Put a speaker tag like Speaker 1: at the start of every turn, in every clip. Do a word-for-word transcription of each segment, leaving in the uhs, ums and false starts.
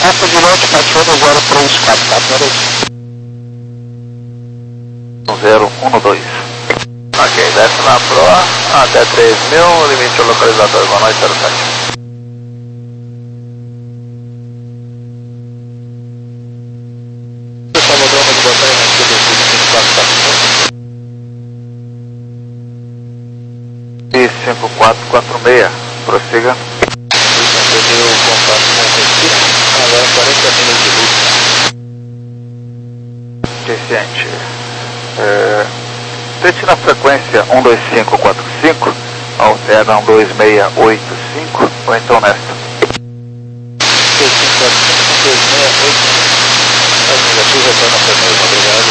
Speaker 1: Alfa de norte, Patrona zero três quatro, tá? Peraí.
Speaker 2: zero um dois. Ok, desce na proa, até três mil, limite o localizador, boa noite, zero sete.
Speaker 1: Salvador, de botar aí na C D C cinco quatro quatro
Speaker 2: E cinco quatro quatro seis, prossiga.
Speaker 1: Perdeu o contato com o Recife, agora quarenta milhas de luz.
Speaker 2: Deficiente. É, tente na frequência um dois cinco quatro cinco, alterna um dois seis oito cinco, ou então nesta.
Speaker 1: dois cinco quatro cinco, dois seis oito cinco. As negativas retornam para mesmo, obrigado.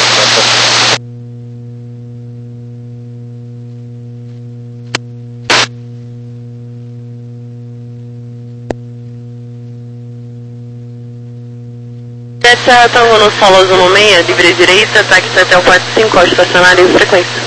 Speaker 3: Serra Tango no solo Zona seis, livre direita, táxi até o quatro cinco, ao estacionário em frequência.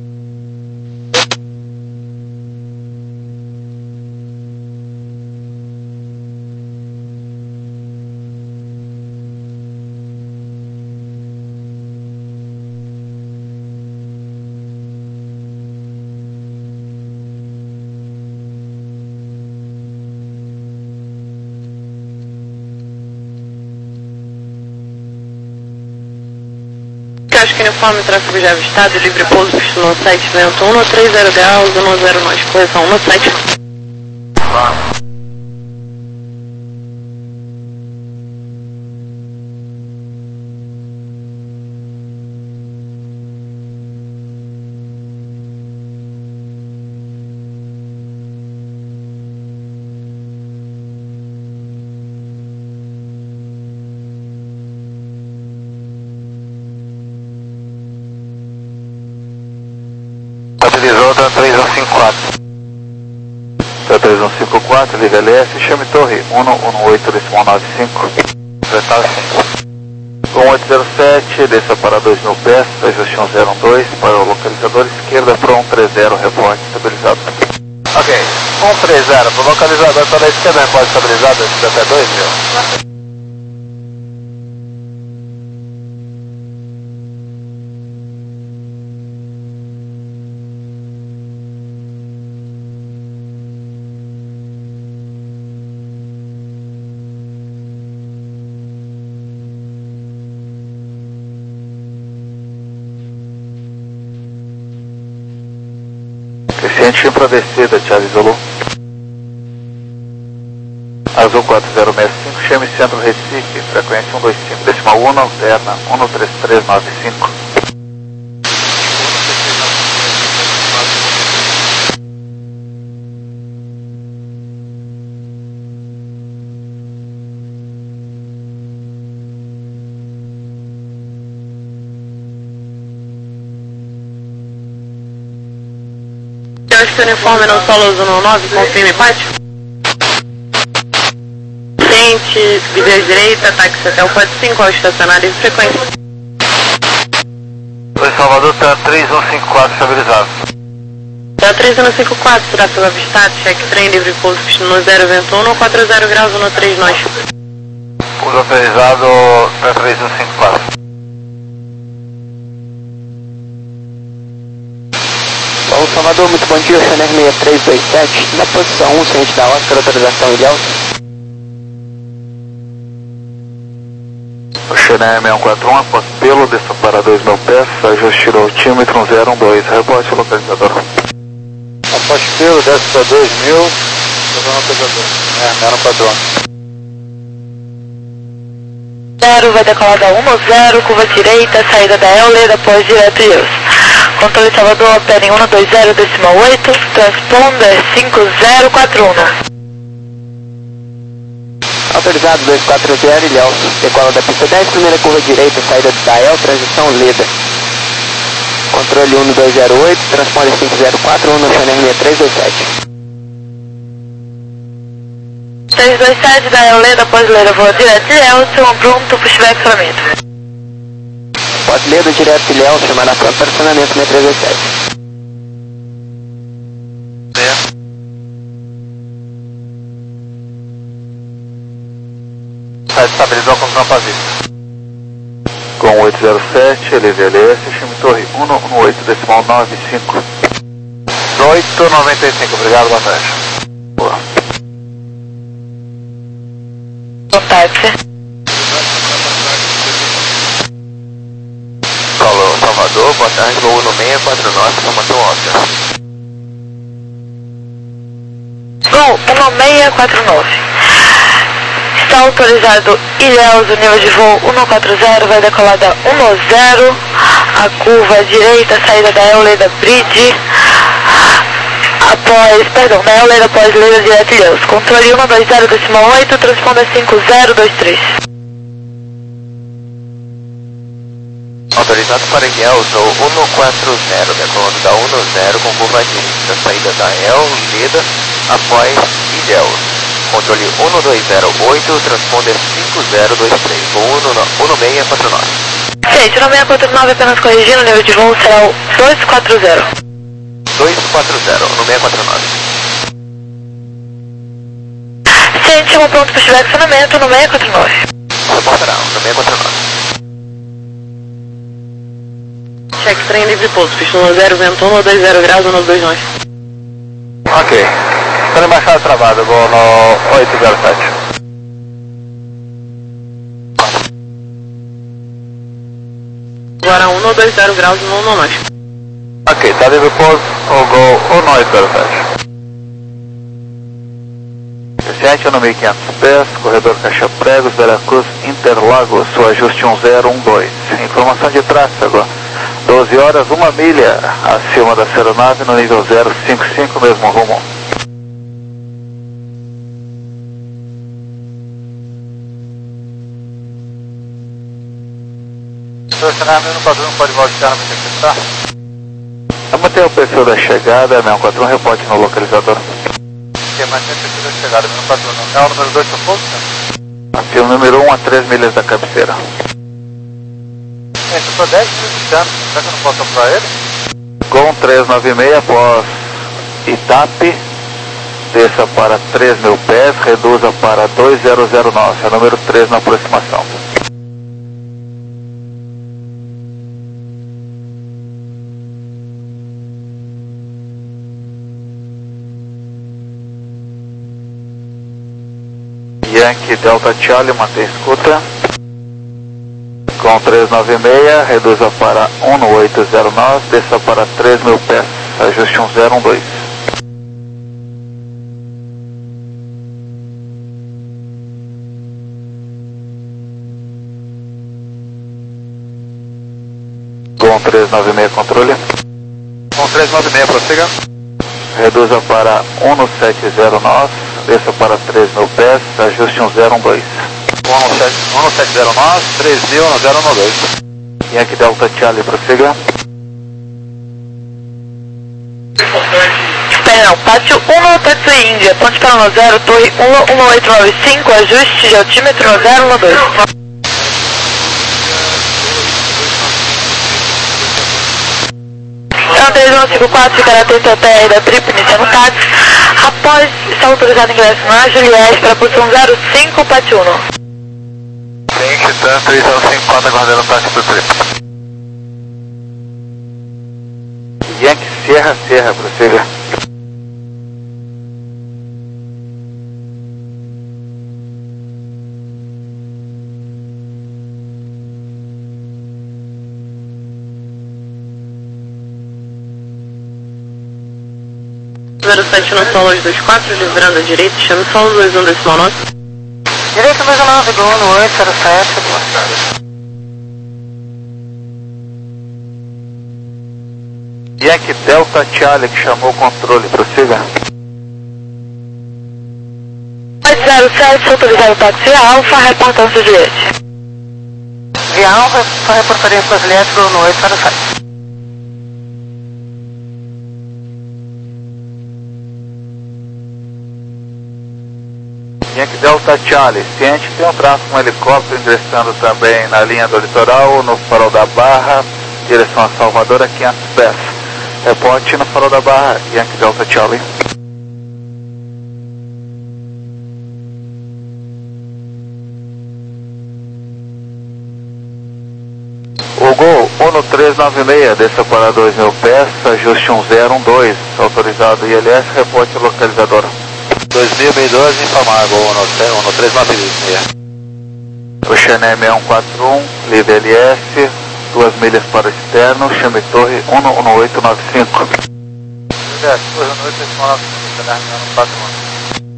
Speaker 3: Casco uniforme, tráfego já avistado, livre pouso, pista no site, vento um três zero graus, um zero nós, correção no site.
Speaker 2: Estabilizou da três um cinco quatro. Da três um cinco quatro, liga L S, chame torre um um oito decimal nove cinco. Completar cinco. um oito zero sete, desça para dois mil pés, ajuste um zero um dois, para o localizador esquerda, para um três zero, reporte estabilizado. Ok, um três zero, para o localizador para a esquerda, reporte estabilizado, desce até dois mil. Crescente para descida, Thiago isolou. Azul quatro zero seis cinco, chame centro Recife, frequência um dois cinco decimal um, alterna um três três nove cinco.
Speaker 3: Casco uniforme no solo Zona nove, confirme pátio. Frente, livre direita, táxi até o quatro cinco, ao estacionário em frequência.
Speaker 2: Oi, Salvador, tá três um cinco quatro estabilizado.
Speaker 3: Da três um cinco quatro, tráfego avistado, check trem, livre pouso, pista no zero, vento um, quatro zero graus, um três nós.
Speaker 2: Pouso autorizado da três um cinco quatro.
Speaker 1: Paulo Salvador, muito bom dia, Chanel seis três dois sete, na posição um, ciente da Oscar, autorização Ilhéus.
Speaker 2: Chanel seis um quatro um, após pelo, desça para dois mil pés, ajuste no altímetro um zero um dois, reporte localizador.
Speaker 1: Após pelo, desce para dois mil, localizador. É, era padrão.
Speaker 3: Zero, vai decolar da um zero, curva direita, saída da Euler, após direto e Ilhéus. Controle Salvador, opera em um dois zero decimal oito, transponder cinco zero quatro um.
Speaker 1: Autorizado dois quatro zero, Ilhéus. Decola da pista dez, primeira curva direita, saída da E L, transição Leda. Controle um dois zero oito, transponder cinco zero quatro um, Chanel seis três dois sete.
Speaker 3: seis dois sete da Euler, após Leda, voa direto e Ilhéus, pronto, pushback somente.
Speaker 1: Pode ler do direto Ilhéus, chamada para personamento seis três dois sete.
Speaker 2: É.
Speaker 1: 6
Speaker 2: estabilizou com rampa vista. Com oito zero sete, L V L S, chame torre um um oito decimal nove cinco. dezoito noventa e cinco, obrigado, boa tarde. Boa.
Speaker 3: Boa tarde.
Speaker 1: Paulo, Salvador, boa tarde, voo no seis quatro nove, informação óbvia.
Speaker 3: Gol um seis quatro nove. Está autorizado Ilhéus, o nível de voo um quatro zero, vai decolar da um zero, a curva direita, saída da Euleda Bridge, após, perdão, da Euleda após Leida direto Ilhéus. Controle um dois zero decimal oito, transponder cinco zero dois três.
Speaker 1: Autorizado para Ilhéus, ou um quatro zero, decolando da um zero com curva direita, saída da Euleda após Ilhéus. Controle um dois zero oito, transponder cinco zero dois três, voo um seis quatro nove.
Speaker 3: Gente, no seis quatro nove, apenas corrigindo, o nível de voo será o dois quatro zero.
Speaker 1: dois quatro zero, no seis quatro nove.
Speaker 3: Gente, um ponto para estiver acionamento no seis quatro nove.
Speaker 1: Reportará, no seis quatro nove.
Speaker 3: Cheque trem livre pouso, pista um zero, vento um dois zero graus, um dois nove.
Speaker 2: Ok. Estou na embaixada travada, vou no oito zero sete.
Speaker 3: Agora um dois zero graus, um nove.
Speaker 2: Ok, está livre pouso, o gol um oito zero sete. Descente no mil e quinhentos pés, corredor Caixa Pregos, Veracruz, Interlagos, o ajuste um zero um dois. Informação de tráfego, doze horas, uma milha acima da aeronave no nível zero cinco cinco, mesmo rumo. Estacionamento no padrão, pode voltar na manifestar? A manter o perfil da chegada, seis quatro um, reporte no localizador. Ok, manter o perfil da chegada, seis quatro um. É o número dois, seu posto? Aqui o número um a três milhas da cabeceira. É, eu estou dez milhas de chance, será que eu não posso apurar ele? Gol trezentos e noventa e seis após Itape, desça para três mil pés, reduza para dois zero zero nove, é o número três na aproximação. Yankee Delta Charlie, mantém escuta. Com trezentos e noventa e seis, reduza para um oito zero nove, desça para três mil pés, ajuste um zero um dois. Com trezentos e noventa e seis, controle. Com trezentos e noventa e seis, prossiga. Reduza para um sete zero nove, desça para três mil pés, ajuste um zero um dois. um sete zero nove, três mil, um zero um dois. Yankee Delta Charlie, prossiga.
Speaker 3: Perdão, pátio um, Tatsui Índia, ponte para um zero, torre um um oito nove cinco, ajuste de altímetro um zero um dois. É um três um cinco quatro, ficará atento ao T R da Trip, iniciando táxi. Após estar autorizado ingresso na Juliette para a posição zero cinco, pátio um.
Speaker 2: Tem Titã três zero cinco quatro, aguardando o táxi do Trip. Yankee Sierra Sierra, prossiga.
Speaker 3: zero sete no solo dois dois quatro, livrando a direita, chame solo dois um decimal nove.
Speaker 4: Direito dois nove, gol no oito zero sete.
Speaker 2: Yankee Delta Charlie, que chamou o controle, prossiga.
Speaker 3: oito zero sete, autorizado táxi Alfa, reportando seu Juliette.
Speaker 4: Via Alfa, só reportaria para Juliette, gol no oito zero sete.
Speaker 2: Yankee Delta Charlie, ciente que tem um tráfego com um helicóptero ingressando também na linha do litoral, no farol da Barra, direção a Salvador a quinhentos pés. Reporte no farol da Barra, Yankee Delta Charlie. um três nove seis, desça para dois mil pés, ajuste um zero um dois, autorizado I L S, reporte localizador.
Speaker 5: dois mil e doze em Camargo, um três nove seis.
Speaker 2: Oceanem seis um quatro um, livre L S, duas milhas para o externo, chame torre um um oito nove cinco.
Speaker 5: L S, dois um oito nove cinco, um quatro um.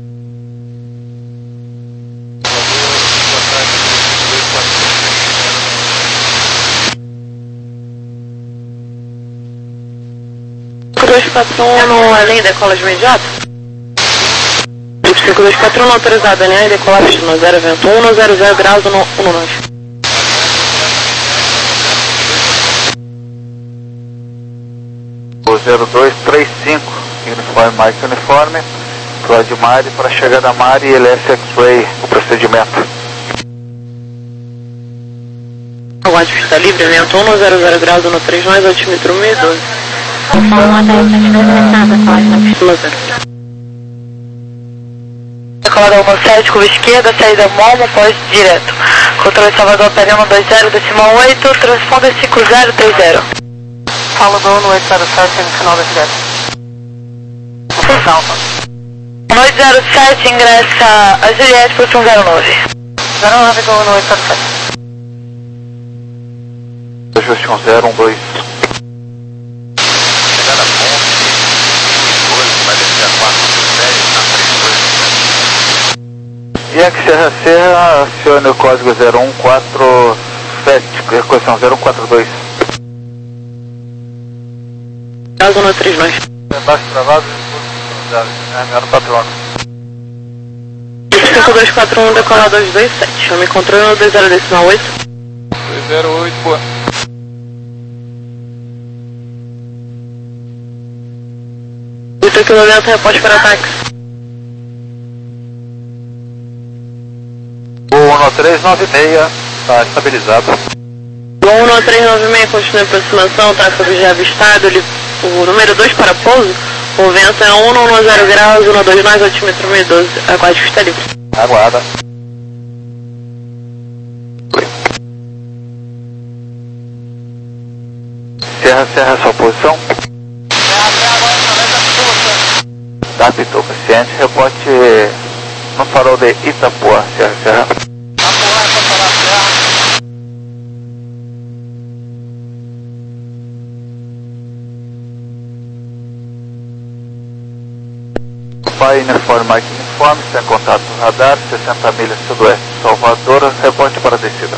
Speaker 3: dois quatro um no além decola de imediato? cinco dois quatro um não autorizado, além decolar no zero vento um, no zero zero graus no um nove.
Speaker 2: O zero dois três cinco, uniforme Mike uniforme, Claude Mari para chegada Mari, L S X-Ray, o procedimento.
Speaker 3: Aguarde pista livre, vento um no zero zero graus no três mais, altímetro um e doze. Decolada um sete, curva esquerda, saída Momo, pós direto. Controle Salvador, P N um dois zero, decimal oito, transponder cinco zero três zero.
Speaker 4: Fala do um oito zero sete no final da Juliette.
Speaker 3: um oito zero sete ingressa a Juliette para o um zero nove.
Speaker 4: zero nove do um oito zero sete.
Speaker 2: Ajuste um zero um dois.
Speaker 5: Chegada ponte, dois, vai descer a quatro dez, na frente dois.
Speaker 2: E aqui Serra Serra, acione o código zero um quatro sete, recorreção zero um quatro dois.
Speaker 3: Caso no três nove.
Speaker 5: Embaixo travado, zero quatro um.
Speaker 3: cinco dois quatro um, decolar dois dois sete. Eu me encontrei no dois zero decimal oito.
Speaker 5: dois zero oito, boa.
Speaker 3: oito quilômetros, reporte para ataque.
Speaker 5: O um três nove seis, está estabilizado.
Speaker 3: O um três nove seis continua em aproximação, tráfego já avistado, ele, o número dois para pouso, o vento é um no zero graus, um dois mais, altímetro um e doze, aguarde pista livre.
Speaker 5: Aguarda.
Speaker 2: Serra Serra, sua posição. Tá, Pitou, paciente, reporte no farol de Itapuã, Serra Serra. Pai uniforme, Mike uniforme, sem contato radar, sessenta milhas sudoeste, Salvador, reporte para a descida.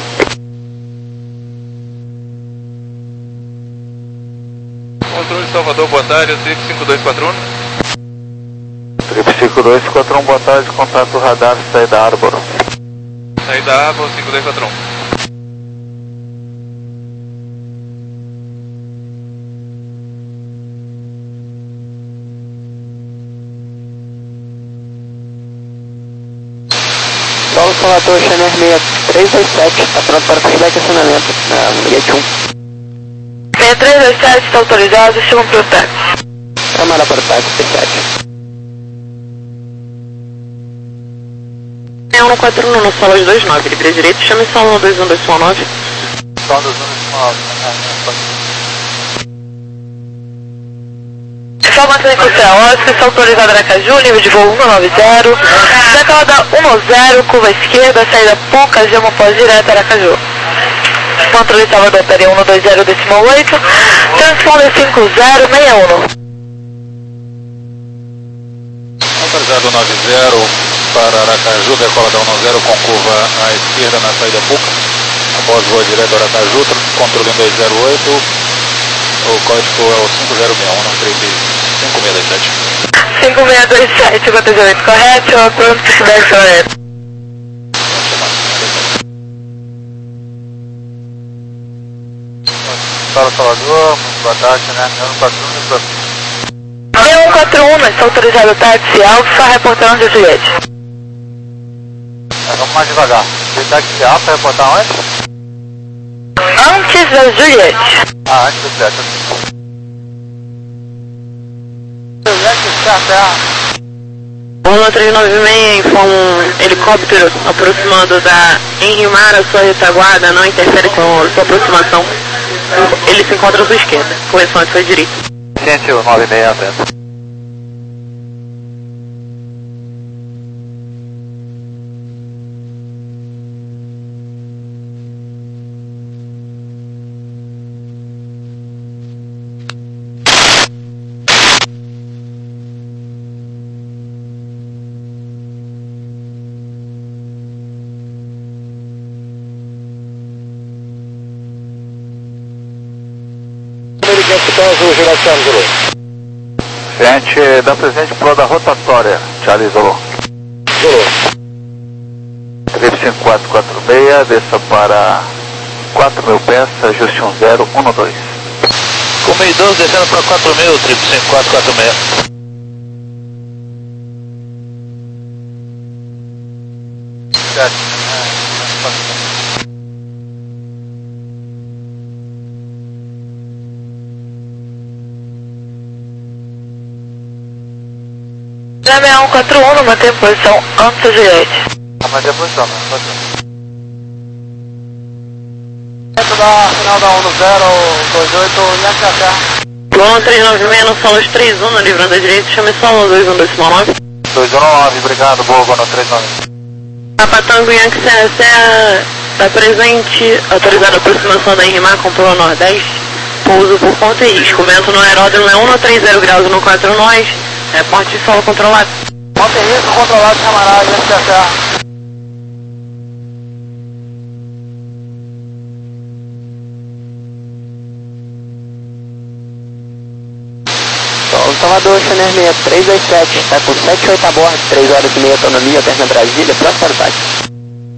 Speaker 5: Controle Salvador, boa tarde, Trip cinco dois quatro um.
Speaker 2: Trip cinco dois quatro um, boa tarde, contato radar, saída Árboro.
Speaker 5: Saída Árboro, cinco dois quatro um.
Speaker 1: Paulo Salvador, Chanel seis três dois sete, está pronto para feedback e acionamento na Gate um.
Speaker 3: seis três dois sete, está autorizado, chama para o táxi.
Speaker 1: Câmara para o táxi, P sete.
Speaker 3: É um quatro um no solo dois nove, livre direito, chame solo dois um dois nove.
Speaker 5: Só dois um dois nove.
Speaker 3: Informação em Costa está autorizada na Caju, nível de voo um nove zero, decolada um zero, curva esquerda, saída Puca, Gemo pós direto, Aracaju. Controle Salvador, P N um dois zero, decimal oito, transponder cinco zero seis um.
Speaker 5: Autorizado nove zero para Aracaju, decolada um zero com curva à esquerda na saída Puca. Após voa direto Aracaju, controle um dois zero oito, o código é o cinco zero seis um, não três cinco seis dois sete.
Speaker 3: cinco seis dois sete, o acontecimento correto, pronto para feedback correto.
Speaker 5: Fala Salvador, muito boa tarde, né?
Speaker 3: um quatro um, está autorizado táxi Alfa, reportando de Juliette.
Speaker 5: É, vamos mais devagar. Táxi Alfa, reportar onde?
Speaker 3: Antes da Juliette.
Speaker 5: Ah, antes da Juliette. Juliette, certo, é.
Speaker 3: um três nove seis informa um helicóptero aproximando da Henry Mara, sua retaguarda, não interfere com sua aproximação.
Speaker 4: Ele se encontra à sua esquerda, correção à sua direita.
Speaker 2: Ciente nove seis, atento. Ciente, dá presente pro da rotatória, Charlie Zulu. Zulu. três cinco quatro quatro seis, desça para quatro mil pés, ajuste um zero um dois.
Speaker 5: Com meio doze, descendo para quatro mil, triplo cinco quatro quatro seis.
Speaker 3: seis um quatro um, mantém posição antes da Juliette.
Speaker 2: Ah, mantém a posição, né? Posição.
Speaker 4: Dentro da final da um zero dois oito, Yankee a terra.
Speaker 3: Luan três nove seis no solo três um, livrando a direita, chame solo dois um dois nove.
Speaker 2: dois um nove, obrigado, boa, boa, três nove.
Speaker 3: Papa Tango Yankee Serra Serra, está presente, autorizada a aproximação da Irmã com Polo Nordeste, pouso por conta e risco, vento no aeródromo é um trinta graus no quatro nós. É ponte de solo controlado.
Speaker 4: Mantém risco controlado, camarada, Yankee a terra.
Speaker 1: Sol Salvador, Channel seis três dois sete, está com sete oito a bordo, três horas e meia autonomia, alterna Brasília, próximo para o táxi.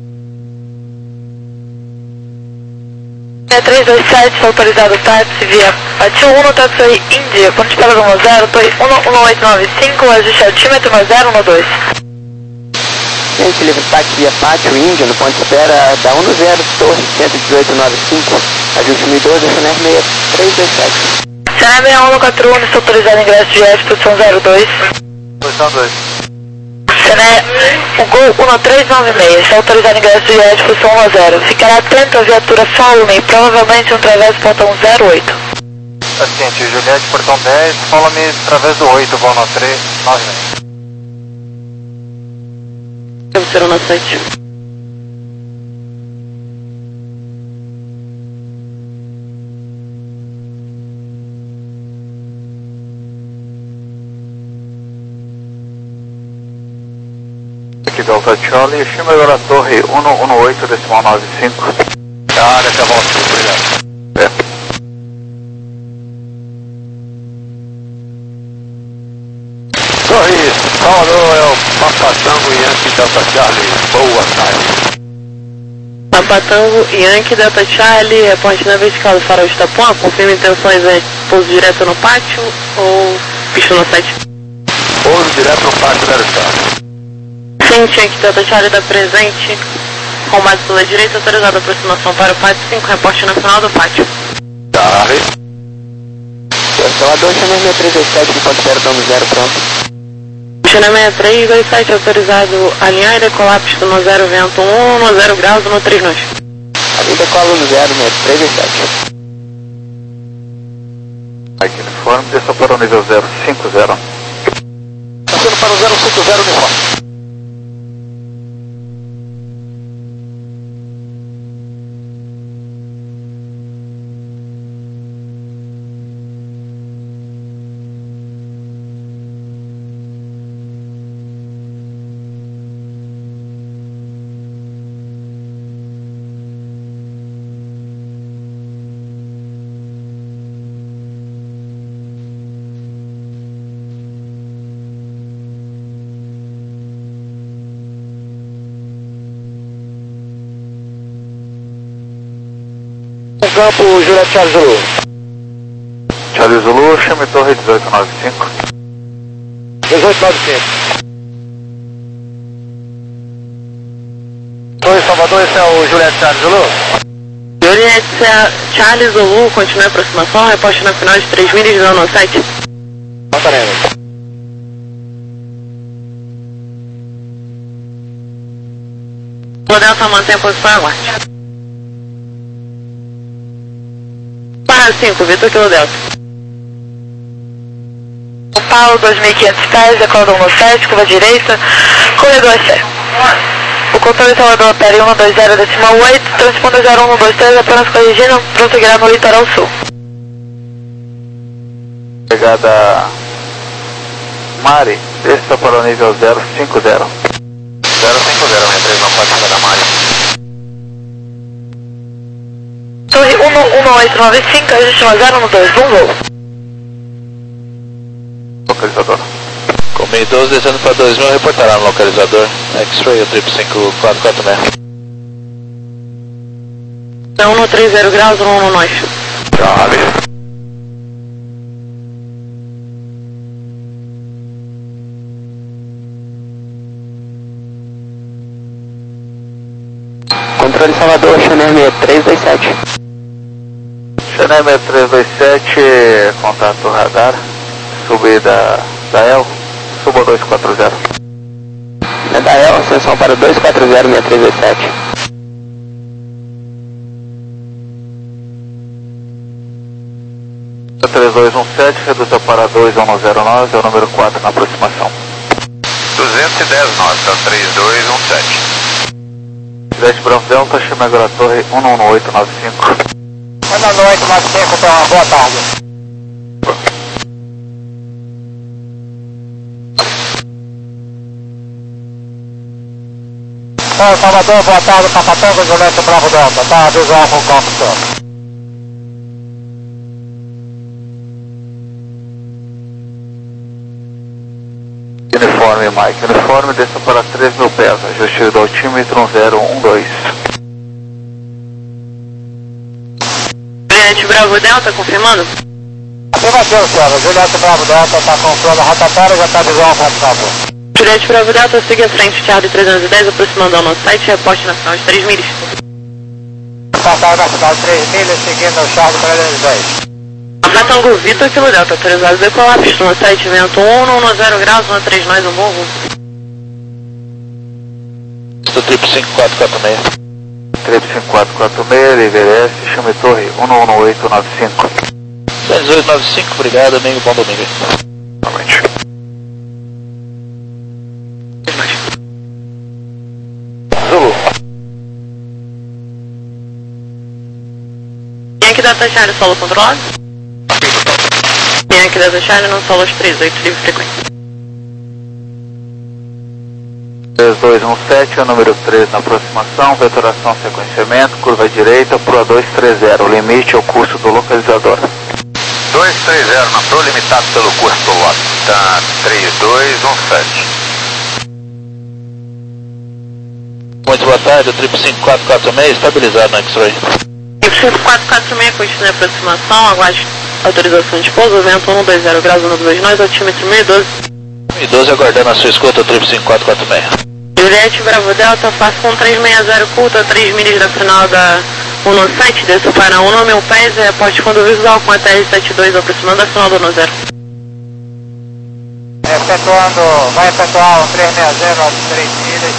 Speaker 3: três dois sete, autorizado o táxi via Pátio um no táxi Índia, ponto de espera do um zero, um um oito nove cinco, ajuste altímetro um zero um dois.
Speaker 1: Gente, livre táxi via Pátio Índia, no ponto de espera da um zero, Torre cento e dezoito nove cinco, ajuste mil e doze, Channel seis três dois sete.
Speaker 3: Channel seis um no quatro um, está autorizado ingresso de S, posição zero dois.
Speaker 2: Posição dois.
Speaker 3: Channel, o Gol um três nove seis, está autorizado ingresso de S, posição um zero. Ficará atento à viatura Follow-me, provavelmente um travesso portão zero oito.
Speaker 2: Paciente, Juliette, portão dez, Follow-me através do oito, voo no três nove seis.
Speaker 3: Deve ser no sete.
Speaker 2: Aqui Delta Charlie, chama agora a torre um um oito, decimal nove cinco.
Speaker 5: Da área que avança, obrigado.
Speaker 2: É.
Speaker 5: Torre, Salvador, é o Papa Tango Yankee Delta Charlie, boa tarde.
Speaker 3: Papa Tango Yankee Delta Charlie, é ponte na vertical do farol de Itapuã, confirma intenções de pouso direto no pátio ou pista no site?
Speaker 5: Pouso direto no pátio da Charlie.
Speaker 3: Sim, Yankee Delta Charlie está presente, com base pela direita, autorizada a aproximação para o pátio cinco, reporte na final do pátio.
Speaker 5: Charlie.
Speaker 1: Salvador, Channel seis três dois sete, no ponto de espera da um zero, pronto.
Speaker 3: Channel seis três dois sete, autorizado alinhar e decolar pista no zero, vento um, no zero graus, no três nós.
Speaker 1: Ali decola no zero, né? três dois sete.
Speaker 2: Aqui uniforme, desça para o nível zero cinco zero.
Speaker 5: Passando para o zero cinco zero uniforme.
Speaker 2: Campo, Juliette Charlie Zulu. Charlie Zulu, chame torre dezoito nove cinco.
Speaker 5: dezoito nove cinco. Torre Salvador, esse é o Juliette Charlie Zulu?
Speaker 3: Juliette Charlie Zulu, continua a aproximação, reposte na final de três milhas do ano sete.
Speaker 5: Montanero.
Speaker 3: O Delta mantém a posição e aguarde. Sierra cinco, Vitor Kilo Delta. São Paulo, dois mil e quinhentos pés, decola um sete, curva direita, corredor C. O controle Salvador opera um dois zero decimal oito, transponder zero um dois três, apenas corrigindo, prosseguirá no litoral sul.
Speaker 2: Chegada Mari, desça para o nível zero cinco zero.
Speaker 5: zero cinco zero, minha três não pode chegar da Mari.
Speaker 3: Torre um um oito nove cinco, ajuste zero um dois, bom voo.
Speaker 2: Localizador.
Speaker 5: Comi doze descendo para dois mil, reportará no localizador. X-Ray, o triplo cinco quatro quatro seis.
Speaker 3: um no três zero graus, um no nós.
Speaker 2: Charlie.
Speaker 1: Controle Salvador, Chanel seis três dois sete.
Speaker 2: Chanel seis três dois sete, contato radar, subida da El, suba dois quatro zero.
Speaker 1: Na da El, ascensão para dois quatro zero seis três dois sete.
Speaker 2: três dois um sete, reduza para dois um zero nove, é o número quatro na aproximação.
Speaker 5: duzentos e dez nota, três dois um sete.
Speaker 2: Cidade Bravo Delta, chama agora a torre um um oito nove cinco.
Speaker 4: um um oito nove cinco, então, boa tarde. Oi, Salvador, boa tarde, Papatonga, Juliette Bravo Delta, tá visual com o cockpit.
Speaker 2: Uniforme, Mike. Uniforme, desça para três mil pés. Ajuste do altímetro um zero um dois.
Speaker 3: Juliette Bravo Delta, confirmando?
Speaker 4: Afirmativo, senhora. Juliette Bravo Delta está com plano rotatório, já está visual com o computador.
Speaker 3: Juliette Bravo Delta, siga a frente, Charlie trezentos e dez, aproximando ao nosso site, reporte nacional de três milhas.
Speaker 4: Passar nacional de três milhas, seguindo o Charlie trezentos e dez.
Speaker 3: Tango Vitor Kilo Delta, autorizado a decolar, pista no site, vento um, um zero graus, um três nós, um bom voo.
Speaker 5: Estou triplo cinco quatro quatro seis.
Speaker 2: Triplo cinco quatro quatro seis, River S, chame torre um um oito nove cinco.
Speaker 5: seis oito nove cinco, obrigado, amigo, bom domingo.
Speaker 2: Normalmente.
Speaker 5: Zulu.
Speaker 3: Yankee Delta Charlie, solo controlado? Yankee Delta Charlie, não solo os três oito, livre frequência.
Speaker 2: três dois um sete, é o número três na aproximação, vetoração sequenciamento, curva direita, Pro dois três zero, limite ao curso do localizador.
Speaker 5: dois três zero, na Pro limitado pelo curso do lote. Tá três dois um sete. Muito boa tarde, o triplo cinco quatro quatro seis, estabilizado no X-Ray.
Speaker 3: cinco quatro quatro seis, continue a aproximação, aguarde autorização de pouso, vento um dois zero graus, um dois nós, altímetro mil e doze.
Speaker 5: mil e doze, aguardando a sua escuta, o triplo cinco quatro quatro seis.
Speaker 3: Juliette Bravo Delta, passo com trezentos e sessenta, curta, três milhas da final da um no sete, desço para um no mil pés, reporte quando visual com a T R setenta e dois, aproximando da final do um zero.
Speaker 4: Efetuando, vai efetuar o trezentos e sessenta às três milhas,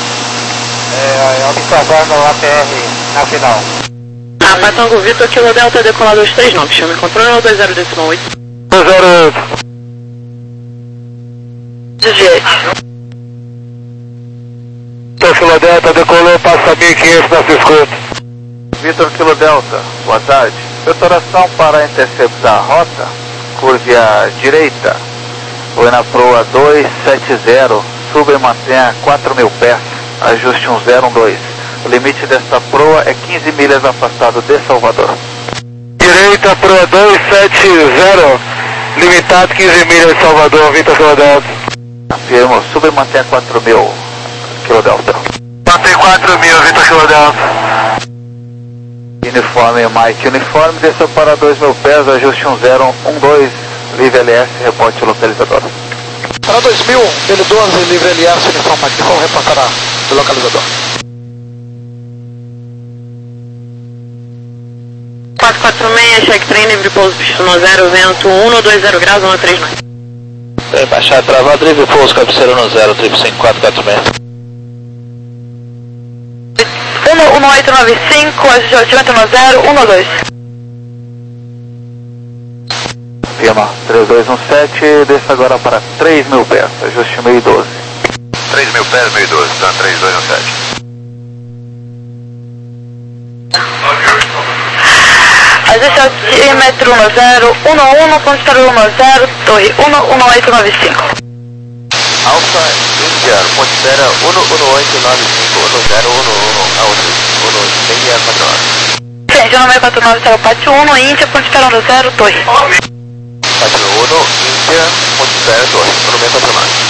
Speaker 4: é, observando o A T R na final.
Speaker 3: A Tango Vitor Kilo Delta, decolar dois três nove, chame controle no dois zero decimal oito.
Speaker 2: dois zero oito.
Speaker 3: Juliette.
Speaker 2: Vitor Kilo Delta, decolou, passa mil e quinhentos na sua escuta. Vitor Kilo Delta, boa tarde. Vetoração para interceptar a rota, curve à direita, foi na proa dois sete zero, suba e mantenha quatro mil pés, ajuste um zero um dois. O limite desta proa é quinze milhas afastado de Salvador. Direita, proa dois sete zero, limitado quinze milhas de Salvador, Vitor Kilo Delta. Afirmo, suba e mantenha quatro mil, Kilo Delta. Mantém quatro mil, Vitor Kilo Delta. Uniforme, Mike, uniforme, desceu para dois mil pés, ajuste um zero um dois, livre L S, reporte localizador.
Speaker 5: Para dois mil, L doze, livre L S, uniforme Magnífico, reportará do localizador.
Speaker 3: quatro quatro seis, check trem, livre pouso, pista no zero, vento um no dois zero graus, um três nove.
Speaker 5: Bem, baixar, travado, livre pouso, cabeceira no zero, triplo cinco quatro quatro seis.
Speaker 3: um oito nove cinco, ajuste altímetro no zero, um dois.
Speaker 2: Lima, três dois um sete, desça agora para três mil pés, ajuste meio doze.
Speaker 6: três mil pés, meio doze, tá, três dois um sete.
Speaker 3: Ajuste altímetro um zero um um, constante um zero, torre um um oito nove cinco.
Speaker 1: Alfa India, Pontevedra um um oito nove cinco, um zero um um, alto, um seis quatro nove.
Speaker 3: Gente, um seis quatro nove, será Pátio um, Índia, Pontevedra um zero, torre.
Speaker 1: Pátio um, Índia, Pontevedra, torre, um seis quatro nove.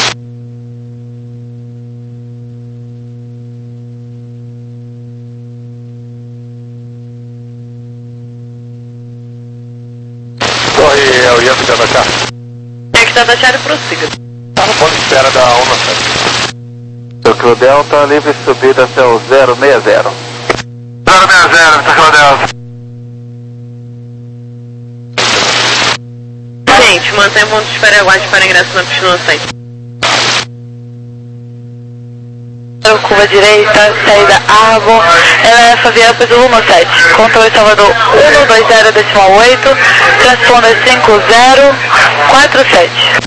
Speaker 2: Torre, é o Yankee da Dachar.
Speaker 3: Yankee da Dachar e prossiga.
Speaker 2: Tá no ponto de espera da um sete. Tokyo Delta, livre subida até o zero seis zero.
Speaker 6: zero seis zero, Tokyo Delta.
Speaker 3: Gente, mantém o ponto de espera e aguarde para ingresso na pista inocente. Curva direita, saída Argo, L F Avião Peso um sete, controle Salvador um dois zero decimal oito, transponder cinco zero quatro sete.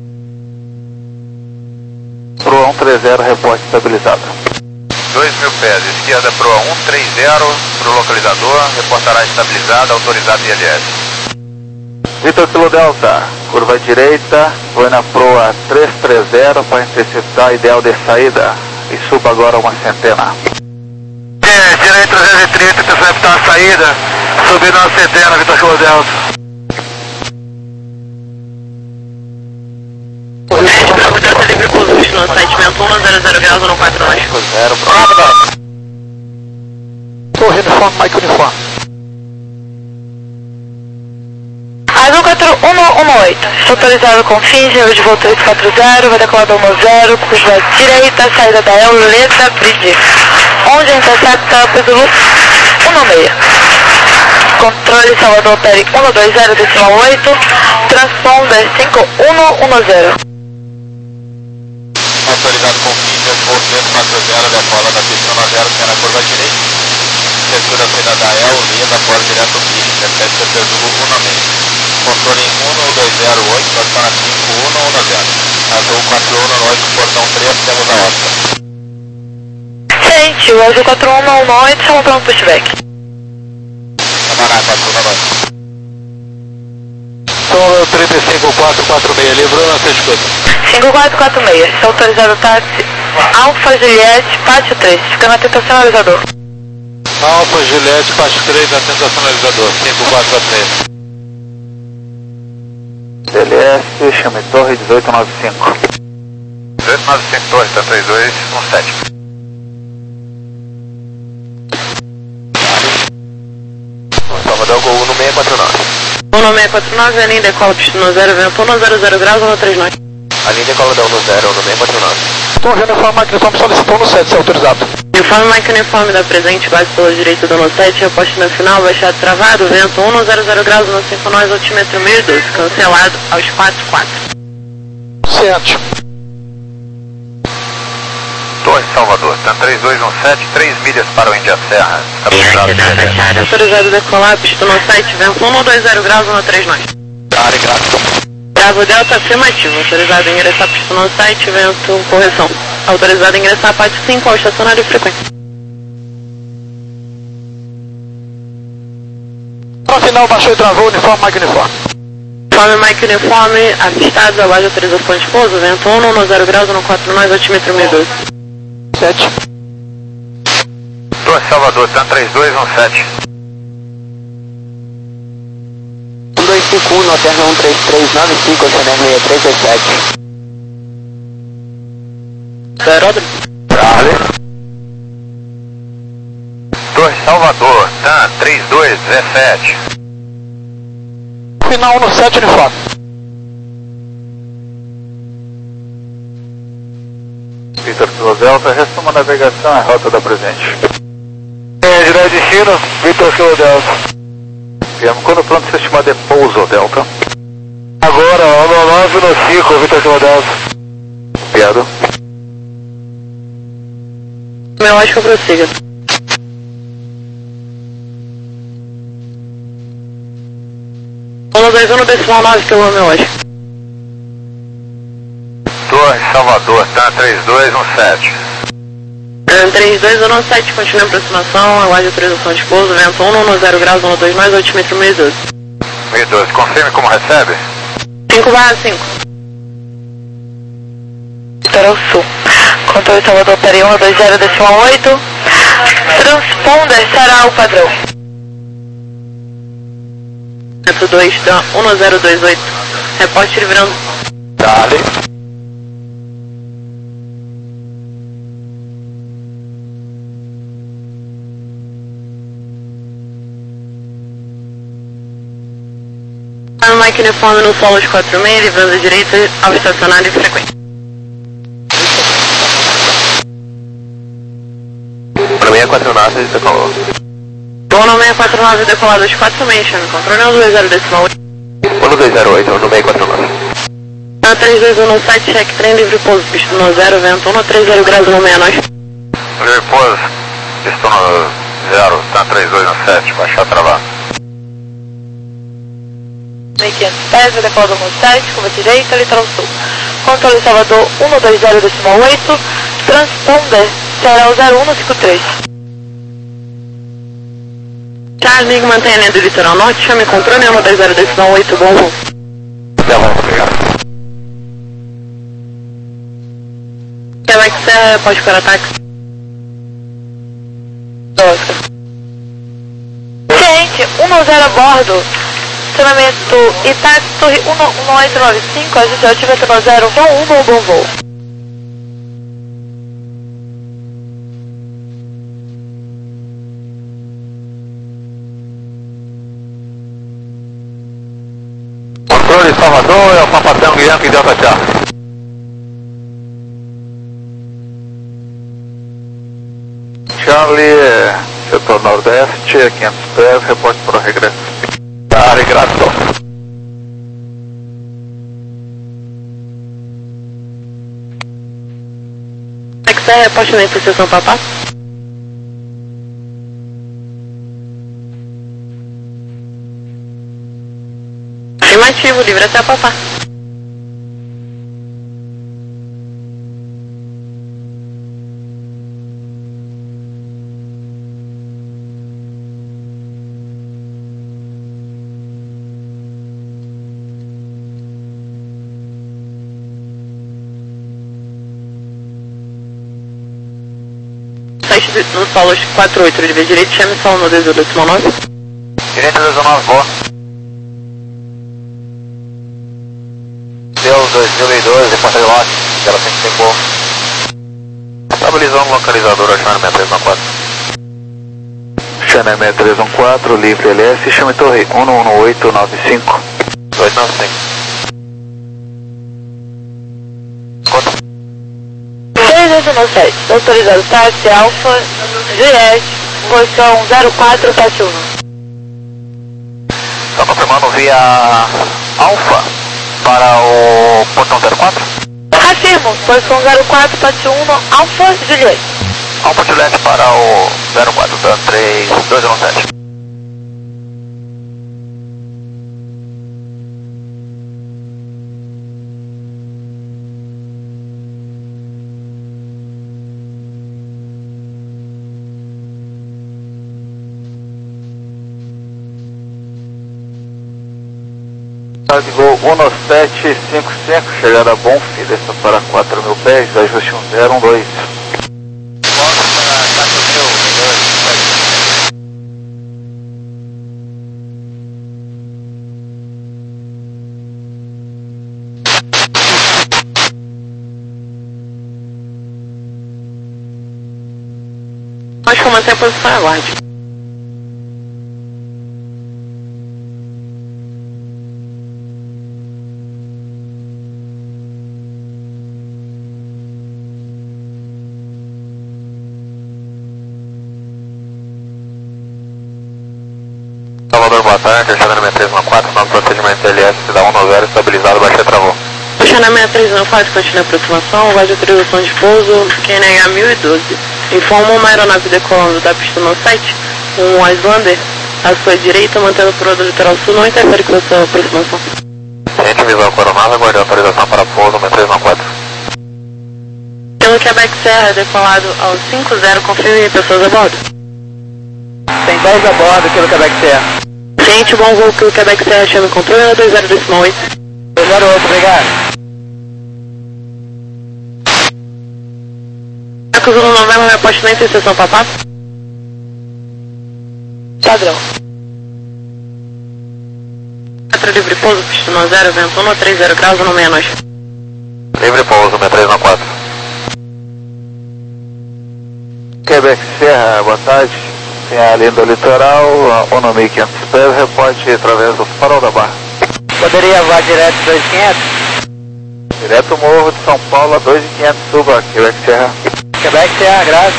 Speaker 2: Proa um três zero, reporte estabilizado.
Speaker 6: dois mil pés, esquerda Proa um três zero, pro localizador, reportará estabilizado, autorizado I L S.
Speaker 2: Vitor Kilo Delta, curva direita, foi na Proa três três zero para interceptar ideal de saída e suba agora uma centena.
Speaker 6: É, direita trezentos e trinta, interceptar a saída, subindo uma centena, Vitor Kilo Delta.
Speaker 3: Livre pouso, no site vento um zero zero graus no quatro nove.
Speaker 1: zero, pronto.
Speaker 2: Torre uniforme, Mike uniforme.
Speaker 3: Azul quatro um um oito, estou autorizado com fins, eu de voo três quatro zero, vai decolar do um zero, curva direita, saída da Euleta, Bridge, onde intercepta Peso Luz um seis. Controle Salvador Peri um dois zero decimal oito, transponder cinco um um zero.
Speaker 5: Autorizado com fins, voo três quatro zero, decola da pista um zero, tem na curva direita. Segura a saída da Euleta, pode direto Bridge, intercepta Peso Luz um seis. Controle em um dois zero oito, estaciona cinco um um zero. Azul quatro um oito, portão três, temos a Oscar.
Speaker 3: Gente, o Azul quatro um um oito, chama para um pushback.
Speaker 5: Camará, quatro um oito.
Speaker 2: Solo trinta e cinco quatro quatro seis, livrou na sua escuta.
Speaker 3: cinco quatro quatro seis, está autorizado táxi Alfa Juliette, Pátio três, ficando atento ao sinalizador.
Speaker 2: Alfa Juliette, Pátio três, atento ao sinalizador, cinco quatro quatro seis. D L S, chame Torre dezoito nove cinco.
Speaker 6: dezoito nove cinco, Torre, tá três dois um sete.
Speaker 1: Salvador Gol um seis quatro nove.
Speaker 3: um seis quatro nove, a linha decola pista no zero, vento um zero zero graus, um três nove.
Speaker 1: A linha decola da um zero, um seis quatro nove.
Speaker 2: Torre uniforme, Mike uniforme, solicitou no sete, se autorizado.
Speaker 3: Uniforme Mike uniforme da presente, base pela direita do no sete, reposte na final, baixado travado, vento um zero zero graus, no cinco nós, altímetro meio doze, cancelado aos quatro quatro.
Speaker 2: Ciente.
Speaker 6: Torre Salvador, tá três dois um sete, três milhas para o Índia Serra, estabilizado I L S.
Speaker 3: Autorizado decolar, pista no site, vento um dois zero graus, um três nove.
Speaker 2: Área gráfica.
Speaker 3: Bravo Delta afirmativo, autorizado a ingressar pista no site, vento correção. Autorizado a ingressar a parte cinco ao estacionário frequente.
Speaker 2: No final, baixou e travou, uniforme, Mike uniforme.
Speaker 3: Uniforme Mike uniforme, avistados, abaixo autorização de pouso, vento um no zero graus, no quatro nove, altímetro meio doze.
Speaker 2: sete.
Speaker 6: Torre Salvador, tá três dois um sete.
Speaker 1: um dois cinco um, Noterra um três três nove cinco, Oceaner seis três dois sete.
Speaker 3: Aeródromo.
Speaker 6: Charlie. Torre Salvador, tá três dois um sete.
Speaker 2: Final no sete, uniforme. Vitor Kilo Delta, ressuma a navegação à rota da presente.
Speaker 6: É, direto destino, Vitor Kilo Delta.
Speaker 2: Viemos quando o plano se estima de pouso, Delta.
Speaker 6: Agora, no nove no cinco, Vitor Kilo Delta.
Speaker 2: Piado.
Speaker 3: Meu lógico prossiga. um zero dois um decimal nove pelo Romeo hoje.
Speaker 6: Torre Salvador, tá três dois um sete.
Speaker 3: três dois um sete, continua a aproximação, aguarde autorização de pouso, vento um zero graus, um dois mais, altímetro mil e doze.
Speaker 6: mil e doze, confirme como recebe.
Speaker 3: cinco barra cinco. Litoral Sul. Controle Salvador, pere um dois zero decimal oito. Transponder será o padrão. Vento dois, tá um zero dois oito. Reporte livrando.
Speaker 2: Dale.
Speaker 3: Mike uniforme no solo de quatro seis, livrando a direita ao estacionário e frequência.
Speaker 1: seis quatro nove, decolou.
Speaker 3: Bono seis quatro nove, decolado de quatro seis, chame controle um dois zero decimal oito.
Speaker 1: um dois zero oito, no seis quatro nove.
Speaker 3: três dois um sete, check, trem livre pouso, pista no zero, vento um três zero graus no meia nós.
Speaker 6: Livre pouso, pista no zero, tá três dois um sete, baixar travar.
Speaker 3: mil e quinhentos pés, decolado no sete, curva direita, litoral sul. Controle Salvador um dois zero decimal oito, transponder será o zero um cinco três. Charlie, mantenha a linha do litoral norte, chame controle um dois zero decimal oito, bom voo.
Speaker 1: Obrigado.
Speaker 3: Quebec Serra, pode para táxi. Oscar. Ciente, um zero a bordo. Estacionamento Itachi Torre um um oito nove cinco, a gente ativa até zero um um, bom, bom voo.
Speaker 2: Controle Salvador, é o Papa Tango Yankee Delta Charlie. Charlie, setor nordeste, quinhentos pés, reporte para o regresso. Tá, regresso.
Speaker 3: X R, reporte na interseção Papá. Afirmativo, livre até a Papá. No solo quatro oito, livre direito, chame solo no dois decimal nove.
Speaker 6: Direita dois nove, boa. Deu dois mil e doze, Porta de Lote, ela tem que ser boa. Estabilizando o localizador, achando minha três um quatro.
Speaker 2: Channel seis três um quatro, livre L S, chame torre um um oito nove cinco.
Speaker 6: oito nove cinco.
Speaker 3: seis dois um sete, autorizado táxi Alfa, Juliette, posição zero quatro sete um.
Speaker 6: Está confirmando via Alfa para o portão zero quatro?
Speaker 3: Afirmo, posição zero quatro sete um, Alfa, Juliette.
Speaker 6: Alfa Juliette para o zero quatro, três dois um sete.
Speaker 2: De gol um sete cinco cinco, chegada bom, desça para quatro mil pés, ajuste um zero um dois.
Speaker 3: Pode começar a posição, aguarde.
Speaker 6: Salvador, boa tarde, Xanana seis três um quatro, nosso procedimento L S, da um zero, estabilizado, baixa travou.
Speaker 3: Xanana seis três um quatro, continua a aproximação, vai de autorização de pouso, Q N H mil e doze. Informa uma aeronave decolando da pista no sete, um Islander, à sua direita, mantendo por do litoral sul, não interfere com a sua aproximação.
Speaker 2: Ciente, visual coronado, aguarde autorização para pouso no três nove quatro.
Speaker 3: Pelo Quebec Serra, decolado ao cinco zero, confirme pessoas a bordo.
Speaker 4: Tem dez a bordo pelo Quebec Serra.
Speaker 3: Ciente, bom voo que o Quebec Serra chama controle na dois zero decimal oito.
Speaker 4: dois zero oito, obrigado.
Speaker 3: Marcos um Novembro, reposte na interseção Papá. Padrão. quatro livre pouso, pista no zero, vento um, três zero graus, no meia noite.
Speaker 2: Livre pouso, no três nove quatro. Quebec Serra, boa tarde. Tem a linha do litoral, um mil e quinhentos pés, reporte através do farol da Barra.
Speaker 4: Poderia voar direto dois mil e quinhentos?
Speaker 2: Direto Morro de São Paulo, a dois mil e quinhentos, suba, Quebec Serra.
Speaker 4: Quebec Serra, graças.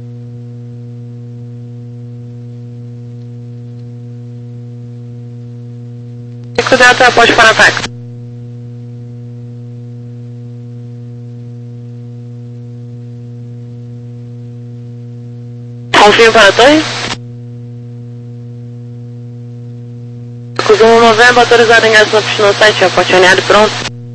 Speaker 3: Pico Delta, reposte para ataque. Confirmo para a torre. Pico um Novembro, autorizado em ingresso na pista no site, reposte alinhado e pronto.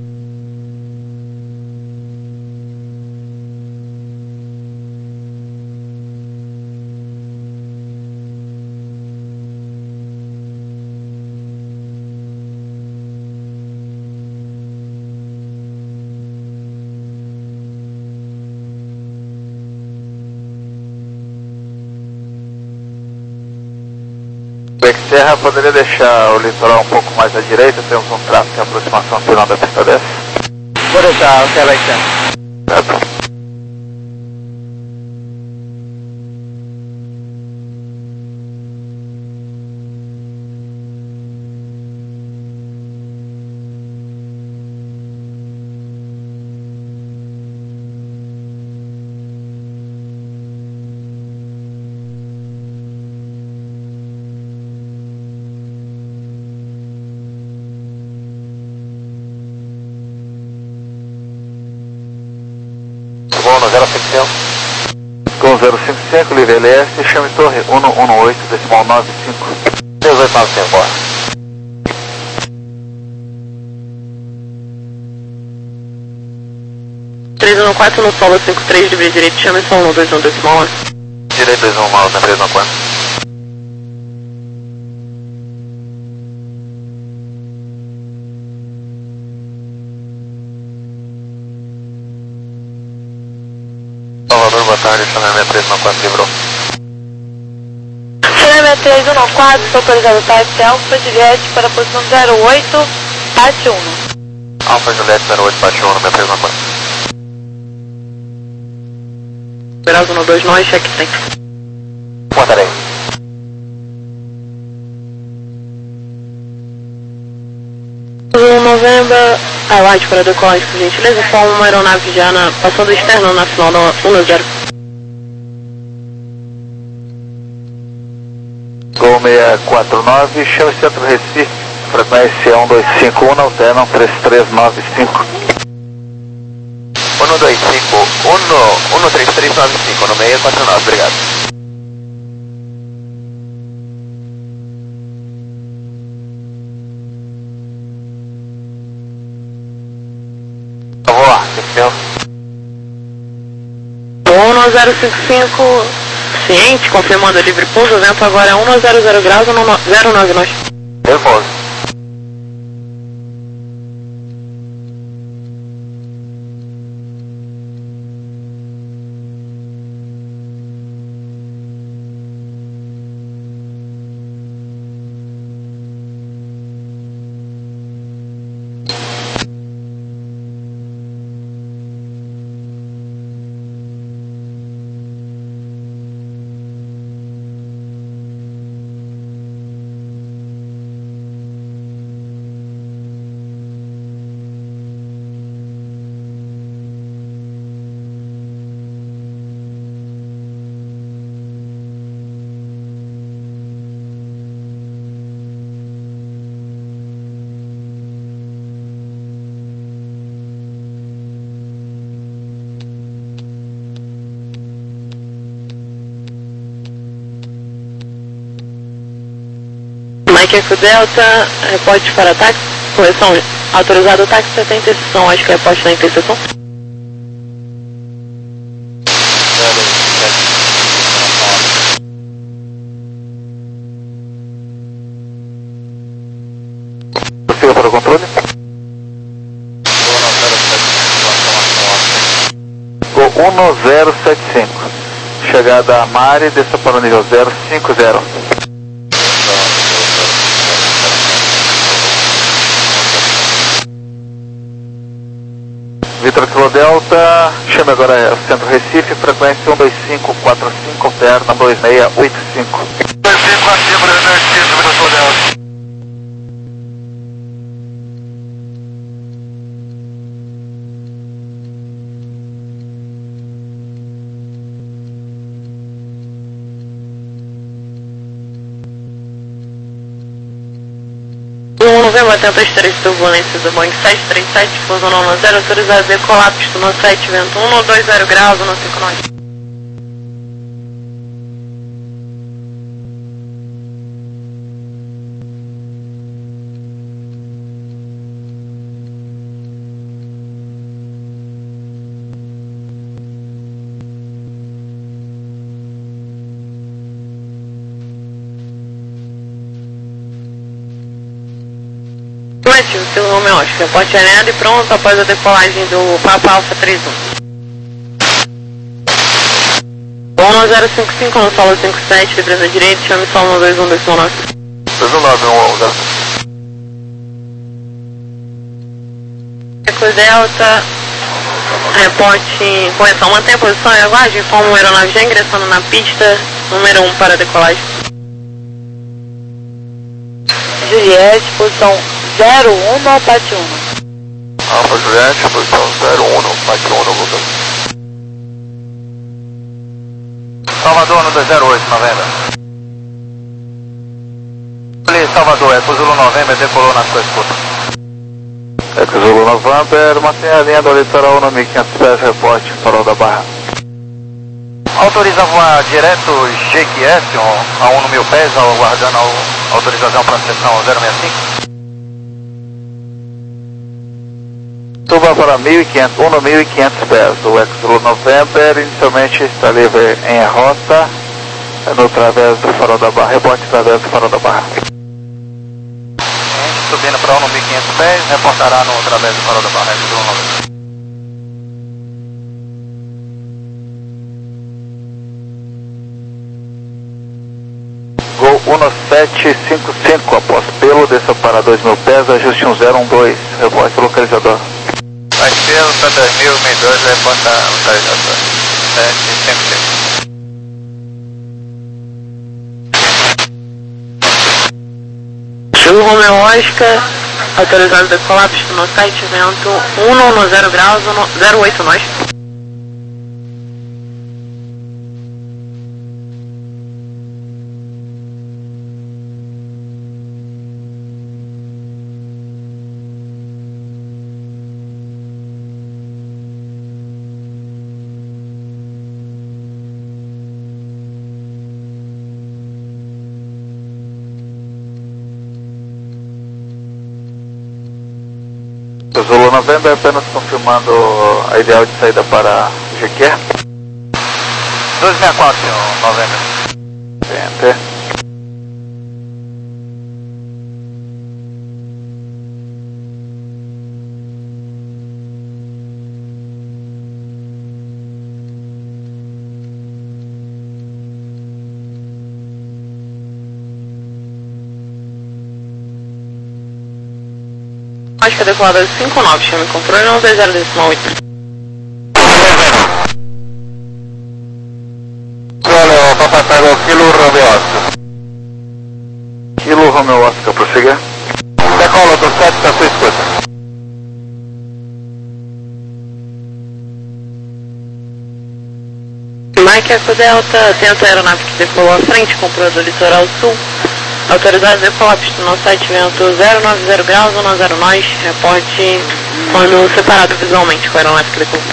Speaker 2: Quebec Serra, poderia deixar o litoral um pouco mais à direita, temos um tráfego de aproximação final da pista dez.
Speaker 4: Vou deixar o Quebec Serra.
Speaker 2: Certo. Bom, no zero cinco cinco. Com zero cinco cinco, livre L S, chame torre um um oito decimal nove cinco. dezoito nove cinco, bora.
Speaker 3: três um quatro no solo cinco três, livre direito, chame só um dois um decimal um.
Speaker 2: Direito dois um mal, na três nove quatro. Salvador, boa tarde, chame seis três nove quatro, livrou.
Speaker 3: Chame três um quatro, estou autorizado táxi Alfa Juliette para a posição zero oito, Pate um.
Speaker 2: Alfa Juliette zero oito, Pate um, no três nove quatro.
Speaker 3: Esperado no dois nove, check tem.
Speaker 2: Montarei.
Speaker 3: um Novembro, aguarde para decolagem, por gentileza, forma uma aeronave já na, passando externo na final da um zero.
Speaker 2: Gol seis quatro nove, chame Centro Recife, frequência um dois cinco um, alternam três três nove cinco. um dois cinco, um três três nove cinco, no seis quatro nove, obrigado. Voar, campeão.
Speaker 3: um zero cinco cinco, ciente, confirmando livre pouso, o vento agora é um zero zero graus, zero nove nove.
Speaker 2: Nervoso.
Speaker 3: Mike Eco Delta, reporte para táxi, correção, autorizado táxi setenta interseção, acho que é reporte da interseção.
Speaker 2: Prossiga para o controle. um zero sete cinco. Chegada a Mari, desça para o nível zero cinco zero. Vitor Kilo Delta, chame agora o Centro Recife, frequência um dois cinco quatro cinco, perna dois seis oito cinco. dois cinco quatro cinco, Vitor Kilo Delta.
Speaker 3: Novembro, atento às três turbulências do Boeing sete três sete, pouso nove zero, autorizado a decolar, pista no sete, vento um dois zero graus, no cinco nove. Ativo, pelo nome Oscar, reporte alinhado e pronto após a decolagem do Papa Alpha três um. Bom zero cinco cinco no solo cinco sete, libreza direita, chame solo dois um dois um nove.
Speaker 2: dois um nove, um zero.
Speaker 3: Eco Delta, reporte, correção, mantenha a posição e aguarde, informa o aeronave já ingressando na pista, número um para decolagem. Juliette, posição zero um no Pátio um.
Speaker 2: Alfa Juliette, posição zero um no Pátio um, voltando.
Speaker 4: Salvador no dois zero oito, novembro. Salvador, Eco Zulu November, decolou na sua escuta.
Speaker 2: Eco Zulu November, mantenha a linha do litoral no mil e quinhentos pés, reporte, farol da Barra.
Speaker 4: Autoriza a voar direto G Q S a um no mil pés, aguardando a autorização para a seção zero seis cinco.
Speaker 2: Suba para mil e quinhentos, um no mil e quinhentos pés. O Eco Zulu November inicialmente está livre em rota no través do farol da Barra, rebote através do farol da Barra.
Speaker 4: Subindo para um no mil e quinhentos pés, reportará no através do farol da Barra, Eco Zulu November.
Speaker 2: Gol um sete cinco cinco, após pelo, desça para dois mil pés, ajuste um zero um dois, rebote localizador.
Speaker 4: Vai pelo para dois mil e dois, reporta localizador. sete cinco cinco.
Speaker 3: Chegou o Romeo Oscar, autorizado a decolar, pista no site, vento um no zero graus, zero oito nós.
Speaker 2: Zulu November, apenas confirmando a ideal de saída para G Q.
Speaker 4: dois seis quatro, November.
Speaker 2: Enter.
Speaker 3: Acho que é decolada cinco nove, chame controle um dois zero oito.
Speaker 2: Olha, Papa Tango, Kilo Romeo Oscar. Kilo Romeo Oscar, prossiga.
Speaker 4: Decola do sete da sua escuta.
Speaker 3: Mike Eco Delta, atento a aeronave que decolou à frente, comprou do litoral sul. Autorizado a decolar, pista no site, vento zero nove zero graus, um zero nós, reporte quando separado visualmente com a aeronave que decolou.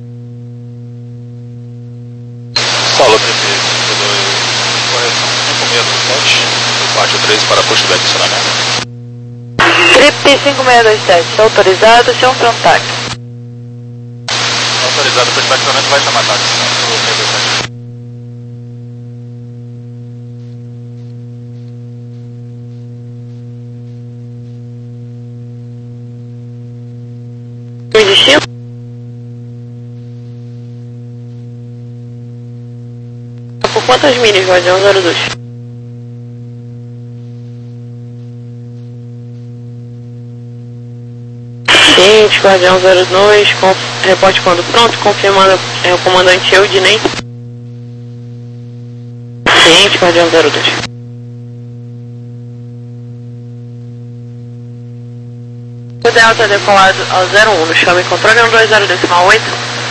Speaker 5: Solo T P, correção cinco seis sete, parte três para pushback acionamento.
Speaker 3: Trip cinco seis dois sete, autorizado, chão frontac.
Speaker 5: Autorizado, pushback acionamento, vai chamar táxi. seis dois sete.
Speaker 3: O destino? Por quantas milhas, Guardião zero dois? Ciente, Guardião zero dois, com, reporte quando pronto, confirmando é, o comandante Eudinei. Ciente, Guardião zero dois. O Delta decolado ao zero um, no chame controle um dois zero decimal oito.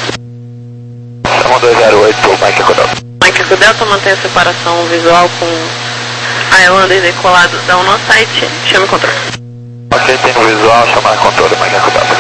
Speaker 1: um dois zero oito, Mike Eco Delta.
Speaker 3: Mike Eco Delta mantém a separação visual com a Highlander decolado da Uno Site, chame controle.
Speaker 1: Ok, tem no visual, chamar controle, Mike Eco Delta.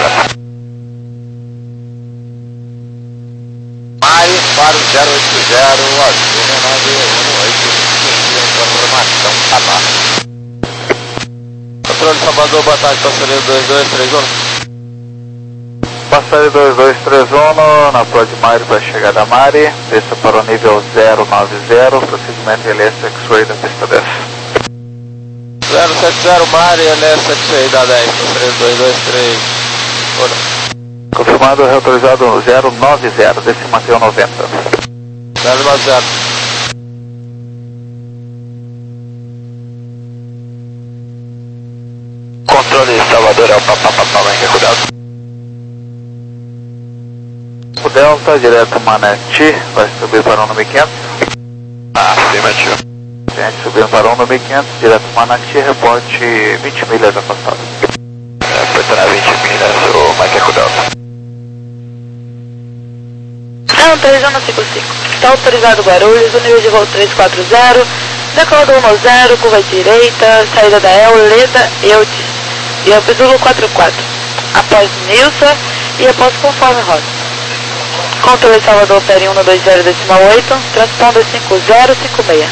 Speaker 4: Mari, faro zero oito zero, azul nove um oito, informação, tá baixo. Controle Salvador, boa tarde, passageiro dois dois três um.
Speaker 2: Passageiro dois dois três um, na Prod Mari para chegar da Mari, desça para o nível zero nove zero, procedimento L S X-Ray da pista dez.
Speaker 4: zero sete zero Mari, L S X-Ray da dez, passageiro dois dois três. Ora.
Speaker 2: Confirmado, reautorizado zero nove zero, desce manter noventa.
Speaker 4: zero nove zero.
Speaker 1: Controle Salvador é o papapá, Mike Eco Delta.
Speaker 2: O Delta, direto Manati, vai subir para o número quinhentos.
Speaker 1: Ah, afirmativo.
Speaker 2: Gente, subindo para o número quinhentos, direto Manati, reporte vinte milhas afastado.
Speaker 1: É, apertando a vinte milhas, o Mike Eco Delta.
Speaker 3: Não, três um cinco cinco. Está autorizado Guarulhos, o nível de voo três quatro zero, decolado um zero, curva direita, saída da El, Leda, Eudes, e a Zulu quatro quatro. Após Nilsa e após conforme rota. Controle Salvador, Peri um dois zero decimal oito, transponder cinco zero cinco seis.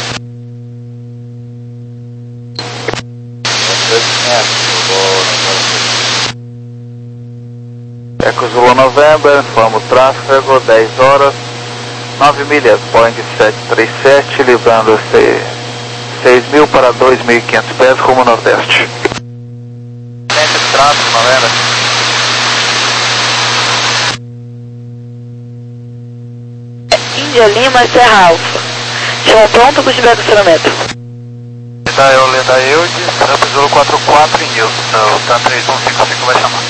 Speaker 2: Eco Zulu November, informa o tráfego, dez horas, nove milhas, Boeing sete três sete, livrando seis mil para dois mil e quinhentos pés, rumo nordeste.
Speaker 4: Centro de tráfego, November.
Speaker 3: Índia Lima, Serra Alfa. Chama pronto para o Tibete Acionamento.
Speaker 4: Da Eu, Leda Eudes, Zulu quatro quatro em Nilson, o TAN três um cinco cinco vai chamar.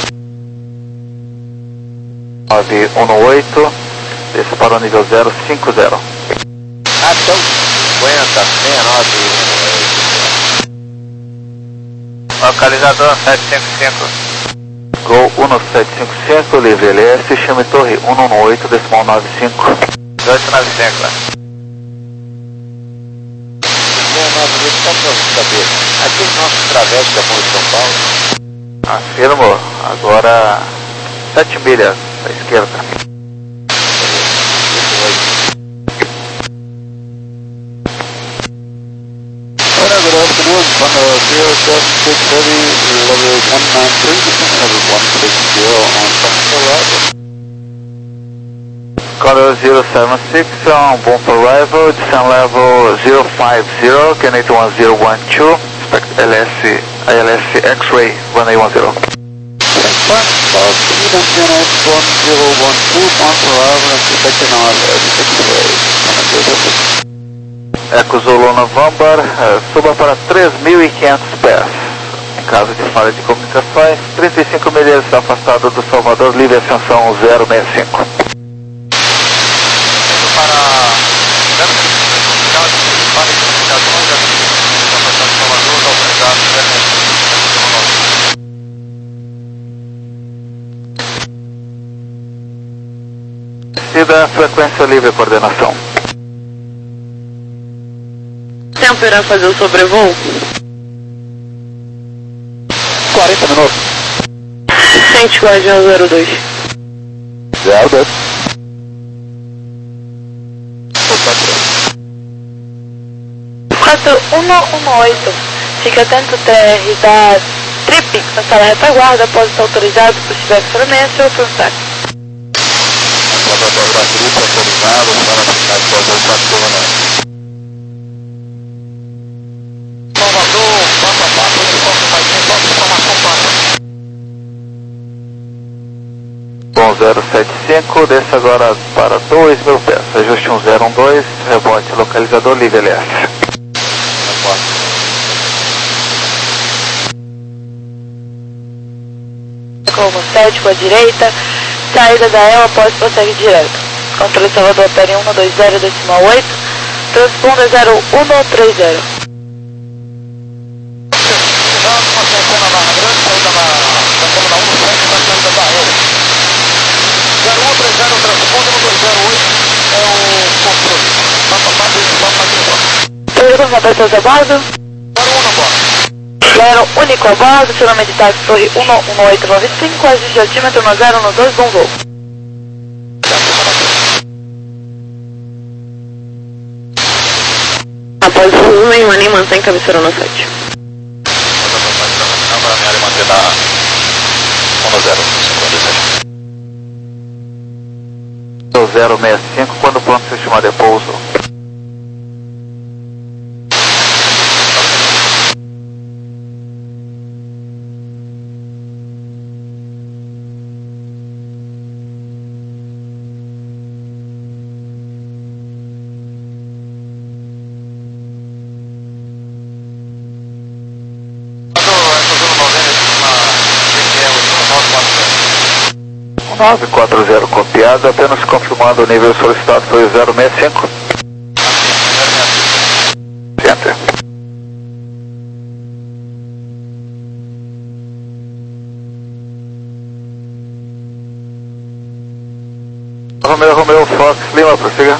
Speaker 2: nove um oito, desce para o nível zero cinco zero.
Speaker 4: Ah, então, cinquenta, seis nove um oito. Localizador sete cinco cinco.
Speaker 2: Gol um sete cinco cinco, livre L S, chame torre um um oito, decimal nove cinco.
Speaker 4: oito nove cinco, né? Só para saber, aquele nosso travesso da Ponte de São Paulo.
Speaker 2: Afirmo, agora sete milhas à esquerda.
Speaker 4: Ora, good afternoon, from the zero seven six heavy, level one nine three, level one six zero on Bump Arrival.
Speaker 2: Color zero seven six on Bump Arrival, descent level zero five zero, Canadian one zero one two, expect L S, I L S X-Ray one eight one zero.
Speaker 4: Bob, Freedom N X one zero one two, Bump Arrival, and expecting on X-Ray.
Speaker 2: Eco Zulu November, uh, suba para três mil e quinhentos pés. Em caso de falha de comunicações, trinta e cinco milhas afastado do Salvador, livre ascensão zero seis cinco.
Speaker 4: Para para comunicações, a estação de Salvador, autorizado,
Speaker 2: Descida, frequência livre, coordenação.
Speaker 3: Tempo irá fazer o sobrevoo?
Speaker 2: quarenta minutos.
Speaker 3: Sente Guardião zero dois.
Speaker 2: zero dois.
Speaker 3: quatro um um oito. Fique atento, T R da Trip, na sala retaguarda, após estar autorizado por tiver excelência ou contato.
Speaker 5: Laboratório da Trip autorizado, para ficar de quatro quatro. Salvador, passa a passa, ele pode mais bem, pode informação passa.
Speaker 2: Bom, zero sete cinco, desça agora para dois mil pés, ajuste um zero um dois, rebote localizador, live L S.
Speaker 3: Como sete com a direita, saída da E L após prossegue direto. Controle Salvador, P N um dois zero decimal oito, transponder zero um três zero.
Speaker 5: zero um três zero, transponder no dois zero oito, é o controle. Passa a passa, ele passa mais bem.
Speaker 3: Todos com pessoas a bordo?
Speaker 5: zero um na bordo.
Speaker 3: Zero único a bordo, finalmente táxi Torre um um oito nove cinco, ajuste altímetro no zero um dois, bom voo. Após o uso em Mani, mantém cabeceira no sete.
Speaker 5: Agora a minha área manter na um zero, cinquenta e sete.
Speaker 2: zero seis cinco, quando pronto se estimar de pouso. nove quatro zero copiado, apenas confirmando o nível solicitado foi o zero seis cinco. Enter. Romeu, Romeu, Fox, Lima, prossiga.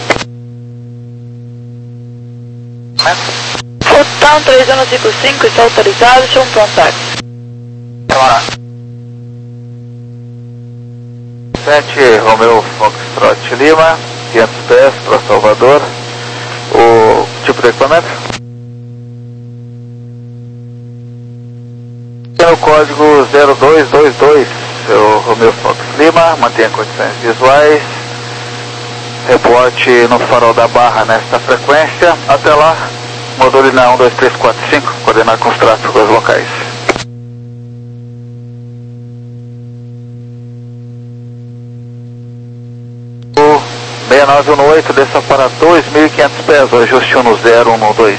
Speaker 3: Fotown três um cinco cinco, está autorizado, chama um contato.
Speaker 2: Bora. sete, Romeu Foxtrot Lima, quinhentos pés para Salvador. O tipo de equipamento? Tem o código zero dois dois dois, o Romeu Fox Lima, mantenha condições visuais. Reporte no farol da Barra nesta frequência. Até lá, module na um dois três quatro cinco, coordenar com os tráfegos locais. seis nove um oito, desça para dois mil e quinhentos pés, ajuste um no zero um dois.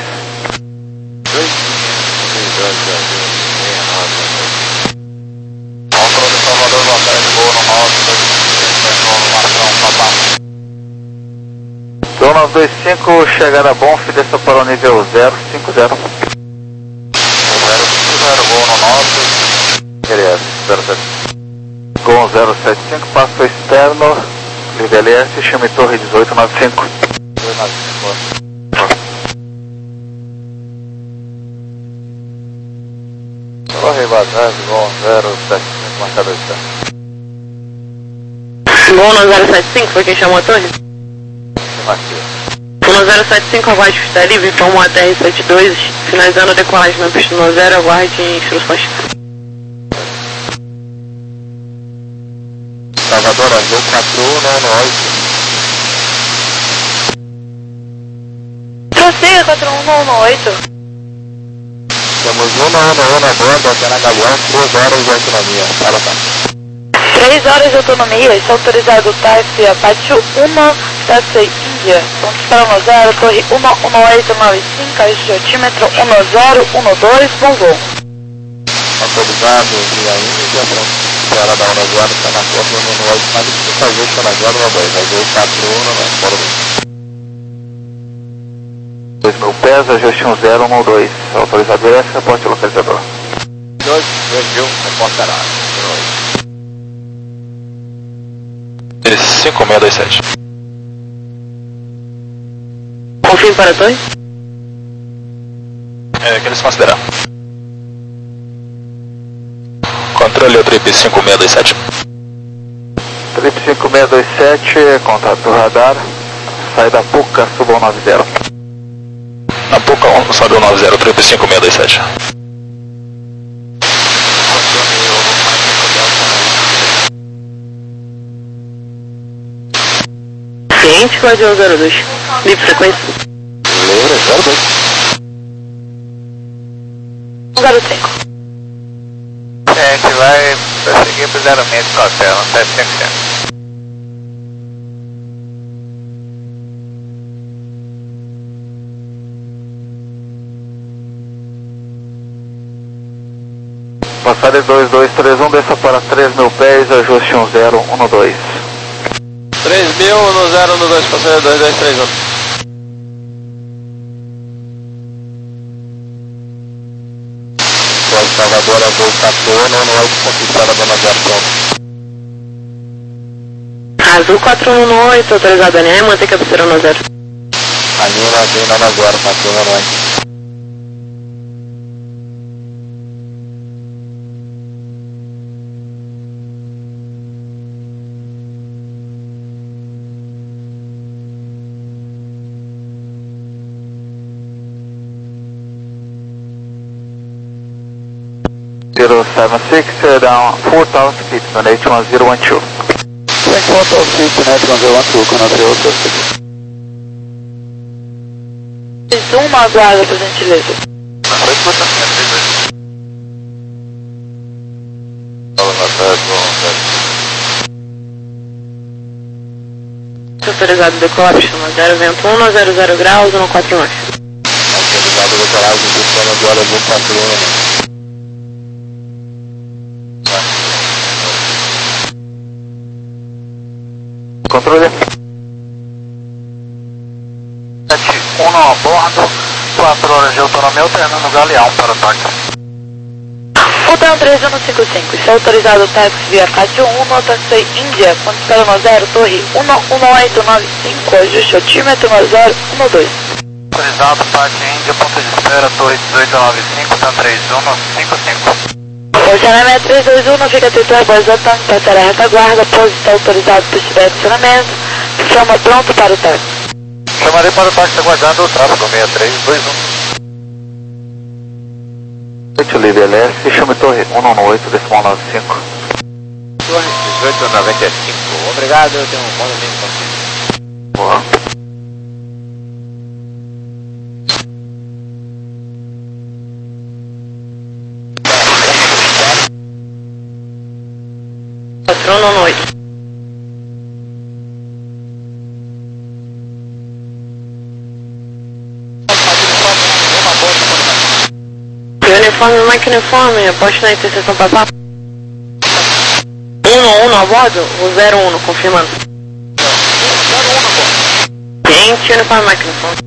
Speaker 5: Controle Salvador, batalha de boa no nove,
Speaker 2: um nove dois cinco, chegada Bonf, desça para o nível zero cinco zero.
Speaker 5: zero cinco zero, boa no nove.
Speaker 2: Beleza, zero sete cinco. Gol zero sete cinco, passo externo, live L S, chame Torre dezoito nove cinco.
Speaker 5: Torre vazada, Gol zero sete cinco, marcado externo.
Speaker 3: Bom no zero sete cinco, foi quem chamou a torre? No zero sete cinco, aguarde pista livre, informa a T R setenta e dois, finalizando a decolagem na pista no zero, aguarde instruções.
Speaker 5: Salvador, azul quatro um oito.
Speaker 3: Prossiga quatro um um oito.
Speaker 5: Temos um um um na borda, antena Gavião, três horas de autonomia. Para tá.
Speaker 3: três horas de autonomia, está autorizado o táxi Apache uma, táxi Índia, ponto para um zero, torre um um oito nove cinco, ajuste altímetro um zero um dois, bom voo.
Speaker 5: Autorizado via Índia, pronto. Ela da Una Guarda, está na porta do um oito, mas fica ajuste na Guarda no dois, azul quatro um não, fora do
Speaker 2: dois mil pés, ajuste um zero um dois, autorizado L S, reporte localizador.
Speaker 5: dois, dois mil, reportará. cinco seis dois sete.
Speaker 3: Confirme para a torre?
Speaker 5: É, que eles consideram. Controle o trip cinco seis dois sete.
Speaker 2: Trip cinco seis dois sete, contato do radar, saída Puca, suba um nove zero.
Speaker 5: Na Puca, sobe o nove zero, triplo cinco, seis dois sete.
Speaker 3: Cliente, código zero dois. Livre frequência.
Speaker 2: Livre, zero dois.
Speaker 3: zero cinco.
Speaker 6: É, a gente vai prosseguir pro zero seis com a tela, sete cinco sete.
Speaker 2: Passagem dois dois três um, desça para três mil pés, ajuste um zero um dois.
Speaker 5: três mil, um zero um dois, passagem dois dois três um.
Speaker 2: Salvador, Azul quatorze um oito, conquistada Dona zero ponto.
Speaker 3: Azul quatro um oito, autorizado a linha, mantém cabeceira no zero.
Speaker 2: Anima, Dina na zero, quatro um oito. zero seven six, uh, down four thousand feet, on H one zero one two. Check four thousand feet, on H one zero one two, Canal zero six.
Speaker 3: Uma aguarda, por gentileza.
Speaker 6: Foi escuta, é três dois. Fala na sete,
Speaker 3: Autorizado decolar, chama zero vento um, zero zero graus, um quatro nove.
Speaker 2: Autorizado decolar, Gustavo agora, Azul quatro um. Controle.
Speaker 4: sete um a bordo, quatro horas de autonomia alternando Galeão para o táxi.
Speaker 3: Hotel três um cinco cinco, está autorizado o táxi via Fátio um, nota C, Índia, ponto zero no zero, torre um um oito nove cinco, ajuste altímetro no zero um dois.
Speaker 4: Autorizado, Pátio Índia, ponto de espera, torre dezoito nove cinco, tá três um cinco cinco.
Speaker 3: Posicionamento três dois um, não fica titular, Boisotão, passará a retaguarda, pose está autorizado para estiver acionamento, informa pronto para o táxi.
Speaker 4: Chamarei para o táxi aguardando o tráfego seis três dois um.
Speaker 2: oito Livre L S, chame torre um um oito, decimal nove cinco.
Speaker 6: Torre dezoito noventa e cinco. Obrigado, eu tenho um bom domingo para você.
Speaker 2: Boa.
Speaker 3: quatro um oito. Uniforme, máquina uniforme, aposto na interseção papá. um um a bordo, o zero um, confirmando. Gente, uniforme, máquina uniforme.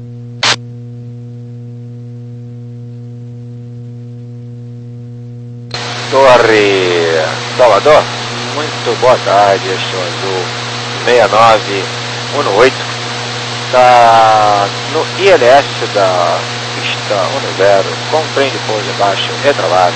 Speaker 6: Torre Salvador, muito boa tarde, este é o Azul seis nove um oito, está no I L S da pista um zero, compreende pouso embaixo, retralado.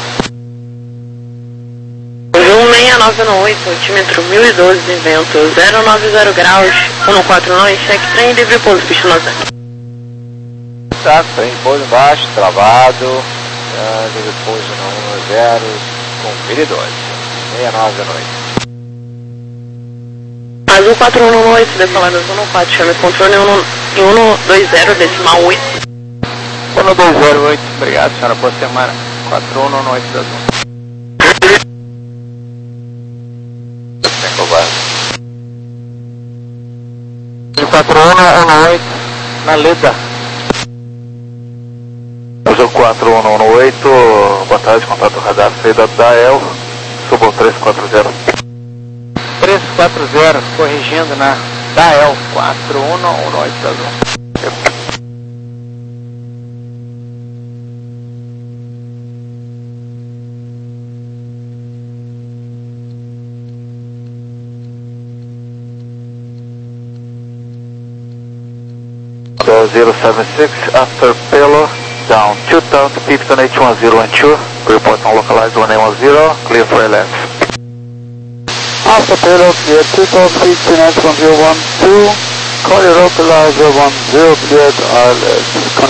Speaker 3: Azul seis nove um oito, altímetro mil e doze de vento, zero nove zero graus, um quatro nove, cheque trem, livre pouso, pista no zero.
Speaker 6: Tá, trem pouso embaixo, travado, uh, livre pouso no um zero, com mil e doze, seis nove um oito.
Speaker 3: Azul quatro um oito, decolado Azul um quatro, chame controle um dois zero, decimal oito.
Speaker 2: um dois zero oito, obrigado senhora, boa semana. quatro um oito da Azul. quatro um oito, na Leda. Azul quatro um oito, boa tarde, contato radar, saída da E L, subo três quatro zero. três quatro zero, corrigindo na D A E L quatro um um oito da Azul. zero seven six, after Pelo, down two thousand feet on H one zero one two, report on localized one eight one zero, clear for L S. After Pelo, clear two thousand feet on H one zero one two, call your localizer one zero, cleared R L S.